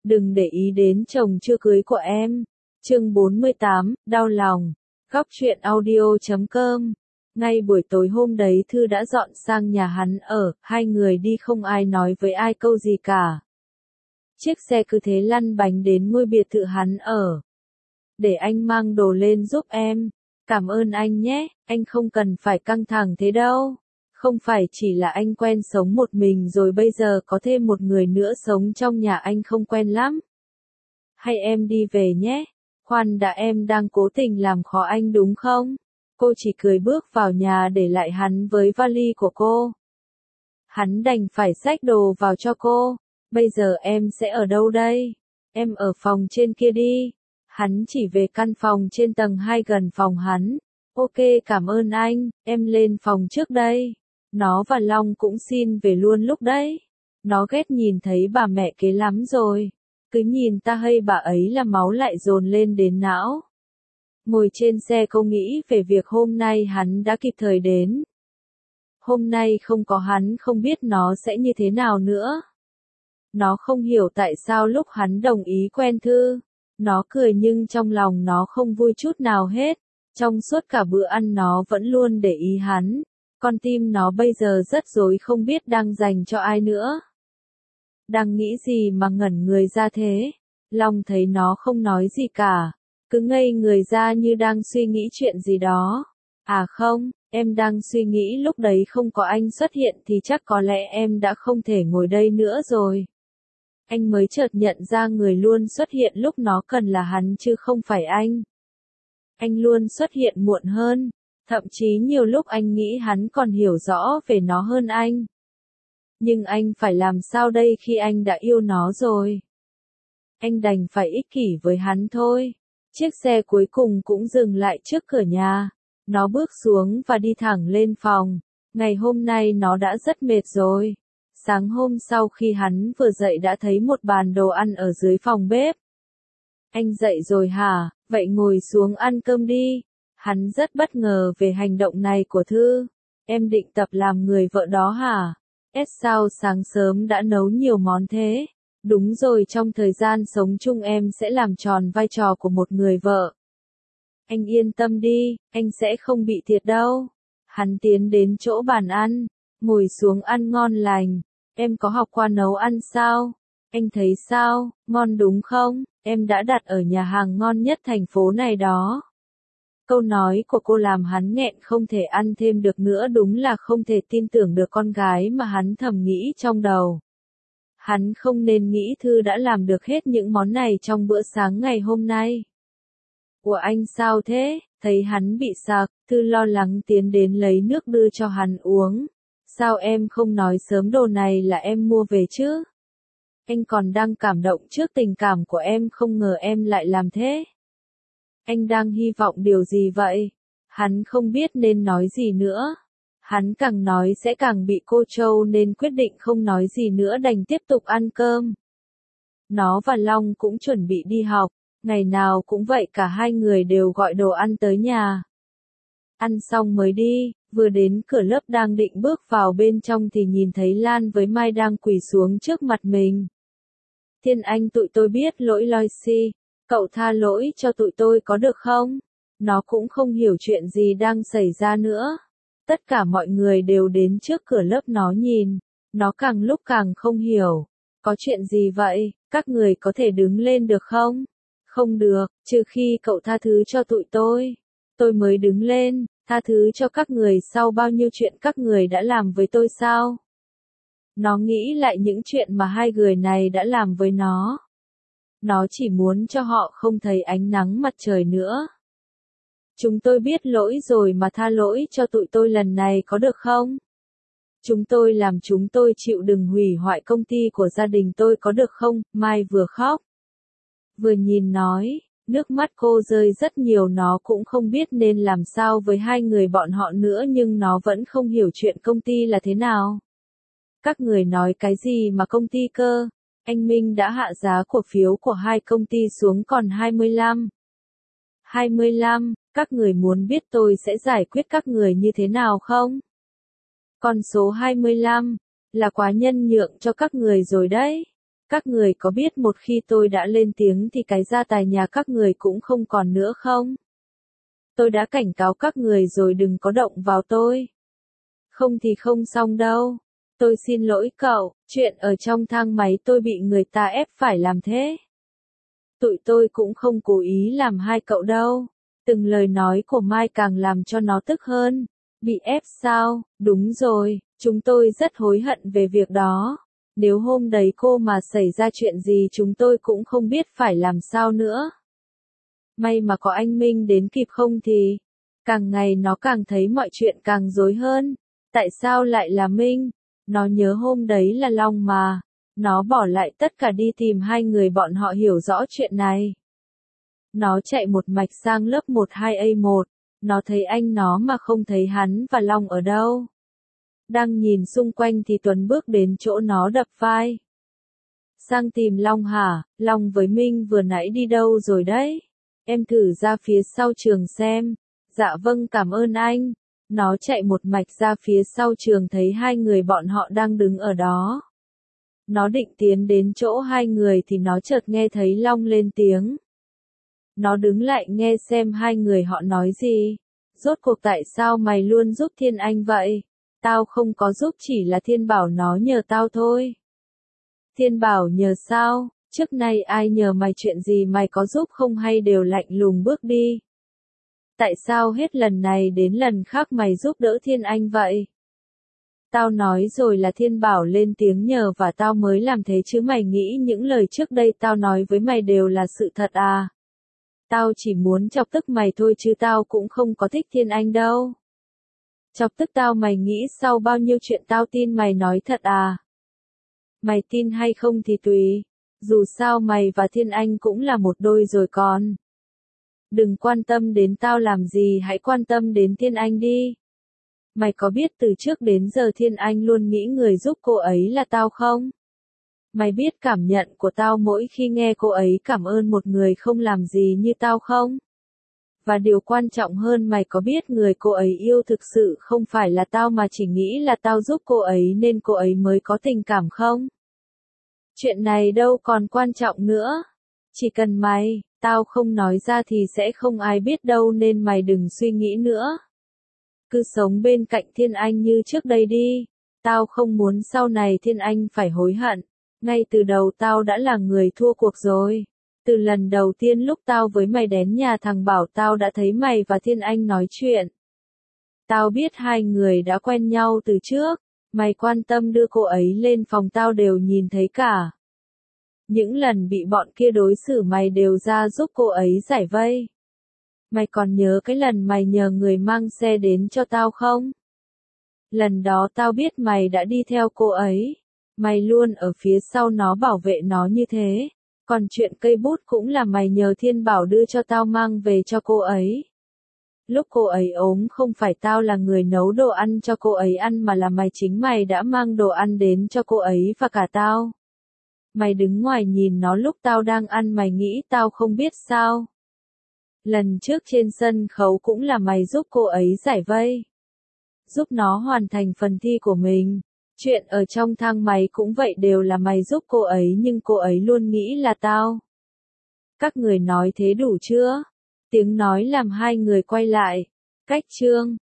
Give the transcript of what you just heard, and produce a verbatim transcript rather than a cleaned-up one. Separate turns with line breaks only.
Đừng để ý đến chồng chưa cưới của em. Chương bốn mươi tám, đau lòng. Góc truyện audio chấm com. Ngay buổi tối hôm đấy Thư đã dọn sang nhà hắn ở, hai người đi không ai nói với ai câu gì cả. Chiếc xe cứ thế lăn bánh đến ngôi biệt thự hắn ở. Để anh mang đồ lên giúp em. Cảm ơn anh nhé, anh không cần phải căng thẳng thế đâu. Không phải chỉ là anh quen sống một mình rồi bây giờ có thêm một người nữa sống trong nhà anh không quen lắm. Hay em đi về nhé. Khoan đã, em đang cố tình làm khó anh đúng không? Cô chỉ cười bước vào nhà để lại hắn với vali của cô. Hắn đành phải xách đồ vào cho cô. Bây giờ em sẽ ở đâu đây? Em ở phòng trên kia đi. Hắn chỉ về căn phòng trên tầng hai gần phòng hắn. Ok, cảm ơn anh, em lên phòng trước đây. Nó và Long cũng xin về luôn lúc đấy. Nó ghét nhìn thấy bà mẹ kế lắm rồi. Cứ nhìn ta hay bà ấy là máu lại dồn lên đến não. Ngồi trên xe cô nghĩ về việc hôm nay hắn đã kịp thời đến. Hôm nay không có hắn không biết nó sẽ như thế nào nữa. Nó không hiểu tại sao lúc hắn đồng ý quen Thư. Nó cười nhưng trong lòng nó không vui chút nào hết. Trong suốt cả bữa ăn nó vẫn luôn để ý hắn. Con tim nó bây giờ rất rối không biết đang dành cho ai nữa. Đang nghĩ gì mà ngẩn người ra thế? Long thấy nó không nói gì cả. Cứ ngây người ra như đang suy nghĩ chuyện gì đó. À không, em đang suy nghĩ lúc đấy không có anh xuất hiện thì chắc có lẽ em đã không thể ngồi đây nữa rồi. Anh mới chợt nhận ra người luôn xuất hiện lúc nó cần là hắn chứ không phải anh. Anh luôn xuất hiện muộn hơn. Thậm chí nhiều lúc anh nghĩ hắn còn hiểu rõ về nó hơn anh. Nhưng anh phải làm sao đây khi anh đã yêu nó rồi? Anh đành phải ích kỷ với hắn thôi. Chiếc xe cuối cùng cũng dừng lại trước cửa nhà. Nó bước xuống và đi thẳng lên phòng. Ngày hôm nay nó đã rất mệt rồi. Sáng hôm sau khi hắn vừa dậy đã thấy một bàn đồ ăn ở dưới phòng bếp. Anh dậy rồi hả? Vậy ngồi xuống ăn cơm đi. Hắn rất bất ngờ về hành động này của Thư. Em định tập làm người vợ đó hả? Ết sao sáng sớm đã nấu nhiều món thế? Đúng rồi, trong thời gian sống chung em sẽ làm tròn vai trò của một người vợ. Anh yên tâm đi, anh sẽ không bị thiệt đâu. Hắn tiến đến chỗ bàn ăn, ngồi xuống ăn ngon lành. Em có học qua nấu ăn sao? Anh thấy sao, ngon đúng không? Em đã đặt ở nhà hàng ngon nhất thành phố này đó. Câu nói của cô làm hắn nghẹn không thể ăn thêm được nữa, đúng là không thể tin tưởng được con gái mà hắn thầm nghĩ trong đầu. Hắn không nên nghĩ Thư đã làm được hết những món này trong bữa sáng ngày hôm nay. Của anh sao thế? Thấy hắn bị sặc, Thư lo lắng tiến đến lấy nước đưa cho hắn uống. Sao em không nói sớm, đồ này là em mua về chứ? Anh còn đang cảm động trước tình cảm của em, không ngờ em lại làm thế. Anh đang hy vọng điều gì vậy? Hắn không biết nên nói gì nữa. Hắn càng nói sẽ càng bị cô trâu nên quyết định không nói gì nữa, đành tiếp tục ăn cơm. Nó và Long cũng chuẩn bị đi học. Ngày nào cũng vậy, cả hai người đều gọi đồ ăn tới nhà. Ăn xong mới đi, vừa đến cửa lớp đang định bước vào bên trong thì nhìn thấy Lan với Mai đang quỳ xuống trước mặt mình. Thiên Anh, tụi tôi biết lỗi Loixi. Cậu tha lỗi cho tụi tôi có được không? Nó cũng không hiểu chuyện gì đang xảy ra nữa. Tất cả mọi người đều đến trước cửa lớp nó nhìn. Nó càng lúc càng không hiểu. Có chuyện gì vậy? Các người có thể đứng lên được không? Không được, trừ khi cậu tha thứ cho tụi tôi. Tôi mới đứng lên, tha thứ cho các người sau bao nhiêu chuyện các người đã làm với tôi sao? Nó nghĩ lại những chuyện mà hai người này đã làm với nó. Nó chỉ muốn cho họ không thấy ánh nắng mặt trời nữa. Chúng tôi biết lỗi rồi mà tha lỗi cho tụi tôi lần này có được không? Chúng tôi làm chúng tôi chịu đừng hủy hoại công ty của gia đình tôi có được không? Mai vừa khóc, vừa nhìn nói, nước mắt cô rơi rất nhiều. Nó cũng không biết nên làm sao với hai người bọn họ nữa, nhưng nó vẫn không hiểu chuyện công ty là thế nào. Các người nói cái gì mà công ty cơ? Anh Minh đã hạ giá cổ phiếu của hai công ty xuống còn hai mươi lăm. hai mươi lăm, các người muốn biết tôi sẽ giải quyết các người như thế nào không? Con số hai mươi lăm, là quá nhân nhượng cho các người rồi đấy. Các người có biết một khi tôi đã lên tiếng thì cái gia tài nhà các người cũng không còn nữa không? Tôi đã cảnh cáo các người rồi đừng có động vào tôi. Không thì không xong đâu. Tôi xin lỗi cậu, chuyện ở trong thang máy tôi bị người ta ép phải làm thế. Tụi tôi cũng không cố ý làm hai cậu đâu. Từng lời nói của Mai càng làm cho nó tức hơn. Bị ép sao? Đúng rồi, chúng tôi rất hối hận về việc đó. Nếu hôm đấy cô mà xảy ra chuyện gì chúng tôi cũng không biết phải làm sao nữa. May mà có anh Minh đến kịp không thì, càng ngày nó càng thấy mọi chuyện càng rối hơn. Tại sao lại là Minh? Nó nhớ hôm đấy là Long mà. Nó bỏ lại tất cả đi tìm hai người bọn họ hiểu rõ chuyện này. Nó chạy một mạch sang lớp một hai A một. Nó thấy anh nó mà không thấy hắn và Long ở đâu. Đang nhìn xung quanh thì Tuấn bước đến chỗ nó đập vai. Sang tìm Long hả? Long với Minh vừa nãy đi đâu rồi đấy? Em thử ra phía sau trường xem. Dạ vâng cảm ơn anh. Nó chạy một mạch ra phía sau trường thấy hai người bọn họ đang đứng ở đó. Nó định tiến đến chỗ hai người thì nó chợt nghe thấy Long lên tiếng. Nó đứng lại nghe xem hai người họ nói gì. Rốt cuộc tại sao mày luôn giúp Thiên Anh vậy? Tao không có giúp, chỉ là Thiên Bảo nó nhờ tao thôi. Thiên Bảo nhờ sao? Trước nay ai nhờ mày chuyện gì mày có giúp không hay đều lạnh lùng bước đi? Tại sao hết lần này đến lần khác mày giúp đỡ Thiên Anh vậy? Tao nói rồi là Thiên Bảo lên tiếng nhờ và tao mới làm thế chứ mày nghĩ những lời trước đây tao nói với mày đều là sự thật à? Tao chỉ muốn chọc tức mày thôi chứ tao cũng không có thích Thiên Anh đâu. Chọc tức tao mày nghĩ sau bao nhiêu chuyện tao tin mày nói thật à? Mày tin hay không thì tùy. Dù sao mày và Thiên Anh cũng là một đôi rồi còn. Đừng quan tâm đến tao làm gì, hãy quan tâm đến Thiên Anh đi. Mày có biết từ trước đến giờ Thiên Anh luôn nghĩ người giúp cô ấy là tao không? Mày biết cảm nhận của tao mỗi khi nghe cô ấy cảm ơn một người không làm gì như tao không? Và điều quan trọng hơn, mày có biết người cô ấy yêu thực sự không phải là tao mà chỉ nghĩ là tao giúp cô ấy nên cô ấy mới có tình cảm không? Chuyện này đâu còn quan trọng nữa. Chỉ cần mày, tao không nói ra thì sẽ không ai biết đâu nên mày đừng suy nghĩ nữa. Cứ sống bên cạnh Thiên Anh như trước đây đi. Tao không muốn sau này Thiên Anh phải hối hận. Ngay từ đầu tao đã là người thua cuộc rồi. Từ lần đầu tiên lúc tao với mày đến nhà thằng Bảo tao đã thấy mày và Thiên Anh nói chuyện. Tao biết hai người đã quen nhau từ trước. Mày quan tâm đưa cô ấy lên phòng tao đều nhìn thấy cả. Những lần bị bọn kia đối xử mày đều ra giúp cô ấy giải vây. Mày còn nhớ cái lần mày nhờ người mang xe đến cho tao không? Lần đó tao biết mày đã đi theo cô ấy. Mày luôn ở phía sau nó bảo vệ nó như thế. Còn chuyện cây bút cũng là mày nhờ Thiên Bảo đưa cho tao mang về cho cô ấy. Lúc cô ấy ốm không phải tao là người nấu đồ ăn cho cô ấy ăn mà là mày, chính mày đã mang đồ ăn đến cho cô ấy và cả tao. Mày đứng ngoài nhìn nó lúc tao đang ăn, mày nghĩ tao không biết sao? Lần trước trên sân khấu cũng là mày giúp cô ấy giải vây. Giúp nó hoàn thành phần thi của mình. Chuyện ở trong thang máy cũng vậy, đều là mày giúp cô ấy nhưng cô ấy luôn nghĩ là tao. Các người nói thế đủ chưa? Tiếng nói làm hai người quay lại. Cách chương